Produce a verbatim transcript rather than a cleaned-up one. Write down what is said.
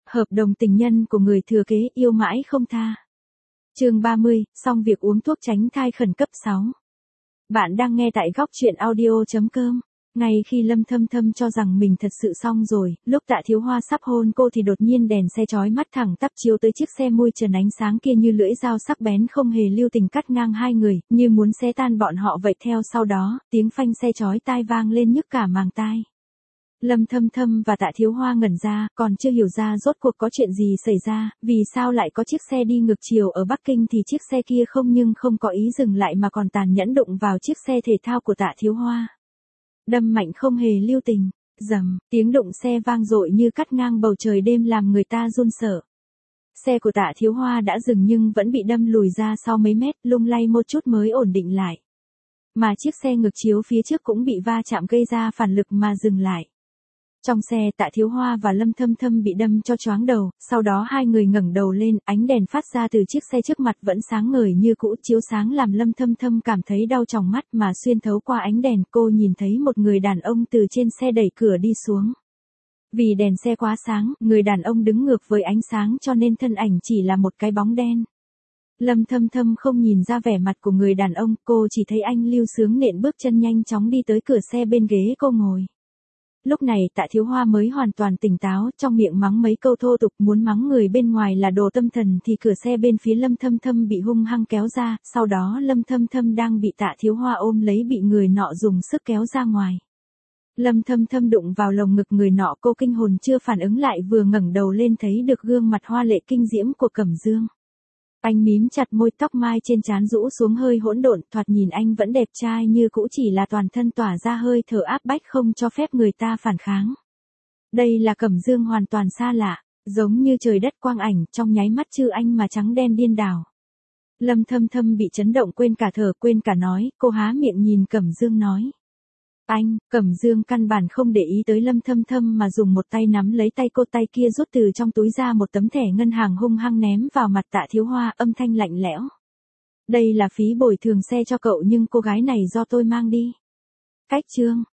Hợp đồng tình nhân của người thừa kế yêu mãi không tha. Chương ba mươi, xong việc uống thuốc tránh thai khẩn cấp sáu. Bạn đang nghe tại góc truyện audio chấm com. Ngay khi Lâm Thâm Thâm cho rằng mình thật sự xong rồi, lúc Tạ Thiếu Hoa sắp hôn cô thì đột nhiên đèn xe chói mắt thẳng tắp chiếu tới chiếc xe môi trần ánh sáng kia như lưỡi dao sắc bén không hề lưu tình cắt ngang hai người, như muốn xé tan bọn họ vậy. Theo sau đó, tiếng phanh xe chói tai vang lên nhức cả màng tai. Lâm Thâm Thâm và Tạ Thiếu Hoa ngẩn ra, còn chưa hiểu ra rốt cuộc có chuyện gì xảy ra, vì sao lại có chiếc xe đi ngược chiều ở Bắc Kinh thì chiếc xe kia không nhưng không có ý dừng lại mà còn tàn nhẫn đụng vào chiếc xe thể thao của Tạ Thiếu Hoa. Đâm mạnh không hề lưu tình, rầm, tiếng đụng xe vang dội như cắt ngang bầu trời đêm làm người ta run sợ. Xe của Tạ Thiếu Hoa đã dừng nhưng vẫn bị đâm lùi ra sau mấy mét, lung lay một chút mới ổn định lại. Mà chiếc xe ngược chiếu phía trước cũng bị va chạm gây ra phản lực mà dừng lại. Trong xe Tạ Thiếu Hoa và Lâm Thâm Thâm bị đâm cho choáng đầu, sau đó hai người ngẩng đầu lên, ánh đèn phát ra từ chiếc xe trước mặt vẫn sáng ngời như cũ, chiếu sáng làm Lâm Thâm Thâm cảm thấy đau tròng mắt mà xuyên thấu qua ánh đèn cô nhìn thấy một người đàn ông từ trên xe đẩy cửa đi xuống. Vì đèn xe quá sáng, người đàn ông đứng ngược với ánh sáng cho nên thân ảnh chỉ là một cái bóng đen. Lâm Thâm Thâm không nhìn ra vẻ mặt của người đàn ông, cô chỉ thấy anh Lưu Sướng nện bước chân nhanh chóng đi tới cửa xe bên ghế cô ngồi. Lúc này Tạ Thiếu Hoa mới hoàn toàn tỉnh táo, trong miệng mắng mấy câu thô tục muốn mắng người bên ngoài là đồ tâm thần thì cửa xe bên phía Lâm Thâm Thâm bị hung hăng kéo ra, sau đó Lâm Thâm Thâm đang bị Tạ Thiếu Hoa ôm lấy bị người nọ dùng sức kéo ra ngoài. Lâm Thâm Thâm đụng vào lồng ngực người nọ, cô kinh hồn chưa phản ứng lại vừa ngẩng đầu lên thấy được gương mặt hoa lệ kinh diễm của Cẩm Dương. Anh mím chặt môi, tóc mai trên trán rũ xuống hơi hỗn độn, thoạt nhìn anh vẫn đẹp trai như cũ, chỉ là toàn thân tỏa ra hơi thở áp bách không cho phép người ta phản kháng. Đây là Cẩm Dương hoàn toàn xa lạ, giống như trời đất quang ảnh, trong nháy mắt chư anh mà trắng đen điên đảo. Lâm Thâm Thâm bị chấn động quên cả thở quên cả nói, cô há miệng nhìn Cẩm Dương nói. Anh, Cẩm Dương căn bản không để ý tới Lâm Thâm Thâm mà dùng một tay nắm lấy tay cô, tay kia rút từ trong túi ra một tấm thẻ ngân hàng hung hăng ném vào mặt Tạ Thiếu Hoa, âm thanh lạnh lẽo. Đây là phí bồi thường xe cho cậu nhưng cô gái này do tôi mang đi. Cách chương,